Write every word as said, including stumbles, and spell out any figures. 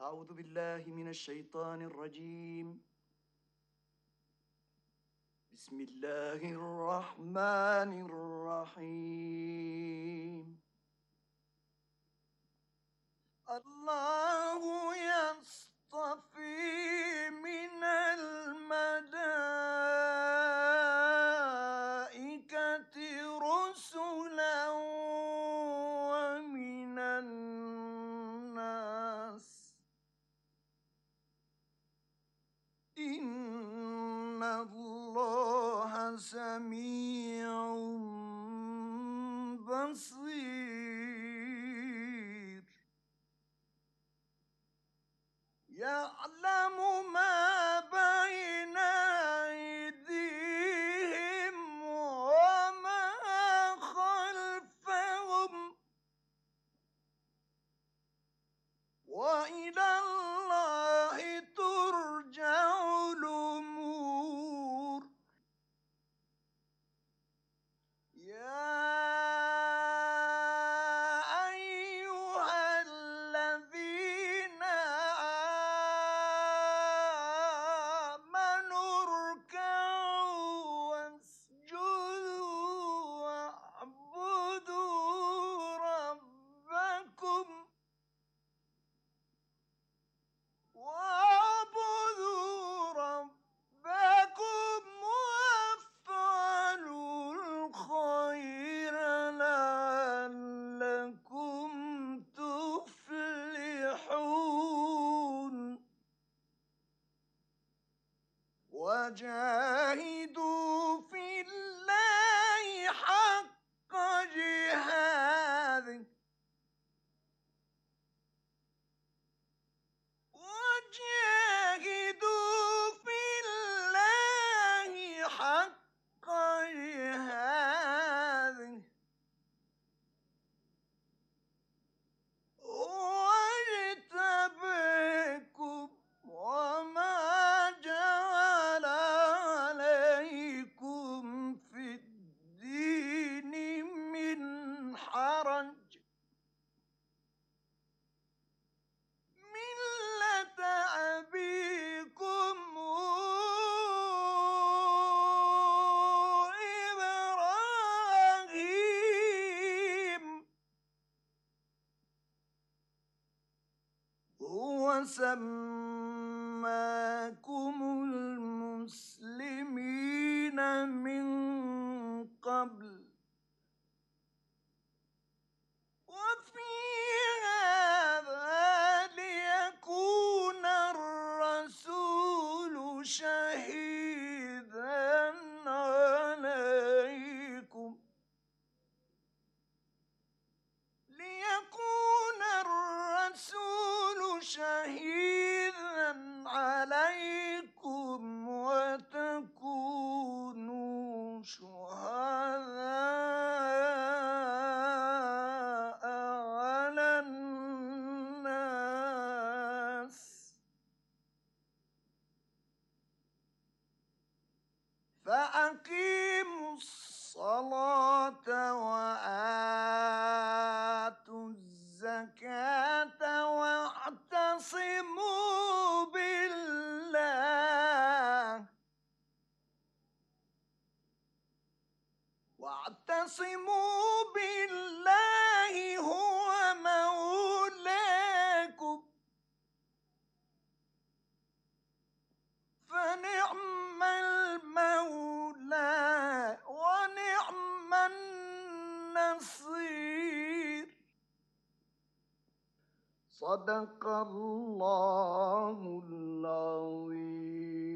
أعوذ بالله من الشيطان الرجيم. بسم الله الرحمن الرحيم. الله يصطفي من الملائكة رسلا ومن الناس، إن الله سميع بصير، يعلم ما بين أيديهم وما خلفهم، وإلى الله ترجع الأمور. يا أيها الذين آمنوا اركعوا واسجدوا واعبدوا ربكم واعبدوا ربكم وافعلوا الخير لعلكم تفلحون، وجاهدوا في الله حق جهاده وجاهدوا في الله حق جهاده هو اجتباكم وما جعل عليكم في الدين من حرج، ملة أبيكم إبراهيم، هو سماكم المسلمين من قبل وفي هذا ليكون الرسول شهيدا عليكم ليكون الرسول شهيدا عليكم وتكونوا شهداء على الناس، فأقيموا الصلاة وآتوا الزكاة واعتصموا بالله واعتصموا بالله هو مولاكم، فنعم المولى ونعم النصير. صدق الله العظيم.